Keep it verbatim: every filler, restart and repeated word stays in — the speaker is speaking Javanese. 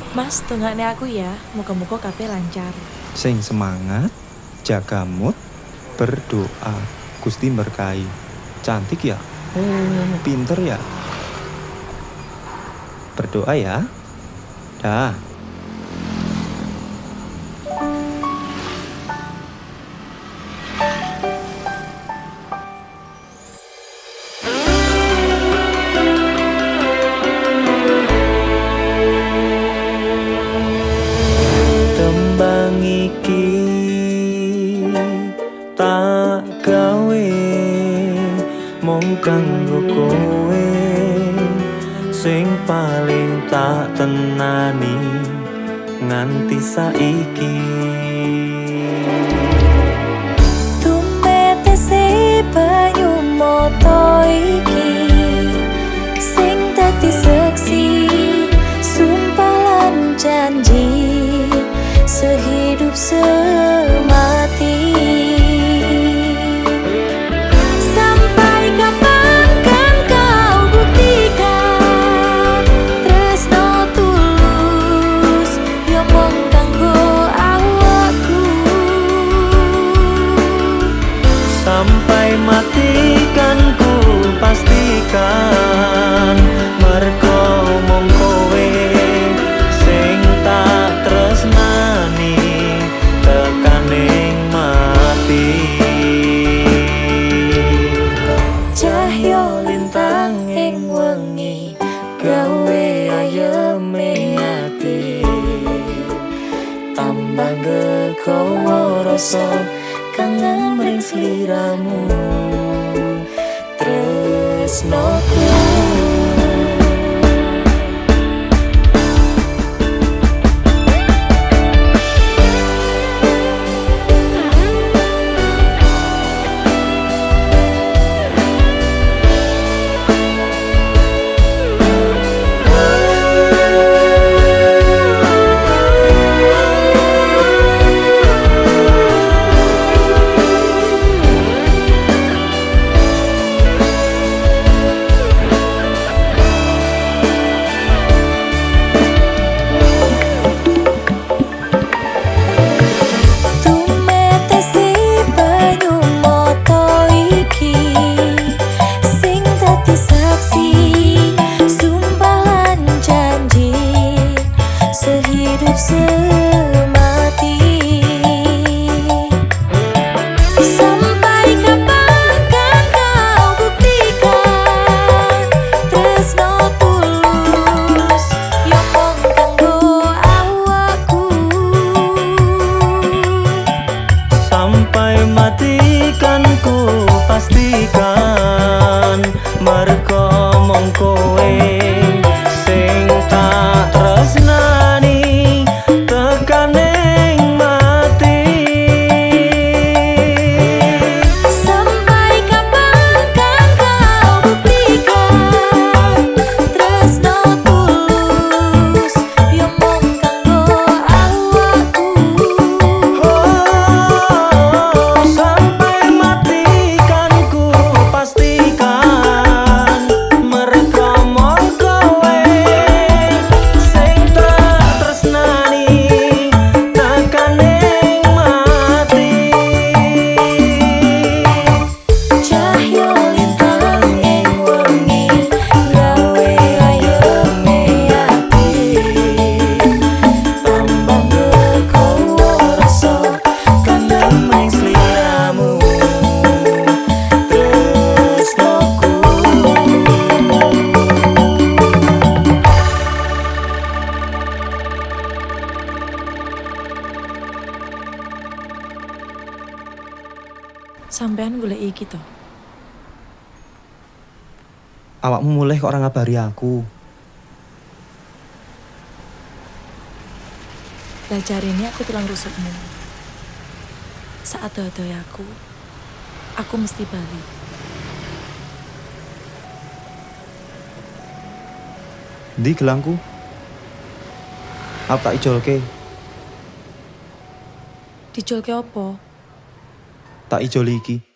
Mas, tungakne aku ya, muga-muga kabeh lancar. Sing semangat, jaga mood, berdoa. Gusti berkahi. Cantik ya? Oh, pinter ya? Berdoa ya. Dah. Tembang iki tak gawe mung kanggo kowe, sing paling tak tenani nganti saiki. Tumetese banyu mata iki sing dadi seksi, sumpah lan janji sehidup semati. Sampai kapan kan kau buktikan tresno tulus yo mung kanggo awakku. Sampai mati kan ku pastikan mergo mung kowe sing tak tresnani tekaning mati. Cahya lintang ing wengi gawe ayeme ati, tambah gegawa rasa kangen ring sliramu tresnoku. Sehidup semati. Sampai kapan kan kau buktikan tresno tulus yo mung kanggo awakku. Sampai mati kan ku pastikan mergo mung kowe sing tak tresnani tekaning mati. Sampai kapan kan kau buktikan tresno tulus yo mung kanggo awakku. Oh, sampai mati kan ku pastikan mergo mung kowe sing tak tresnani tekaning mati. Cahya lintang ing wengi gawe ayeme ati, tambah gegawa rasa kangen ring sliramu tresnoku. Sampean golek iki to. Awakmu mulai kok ora ngabari aku. Lah jarine aku tulang rusukmu. Saat dodoy aku, aku mesti bali. Ndi gelangku? Apa tak ijolke? Dijolke opo? Tak ijoli iki.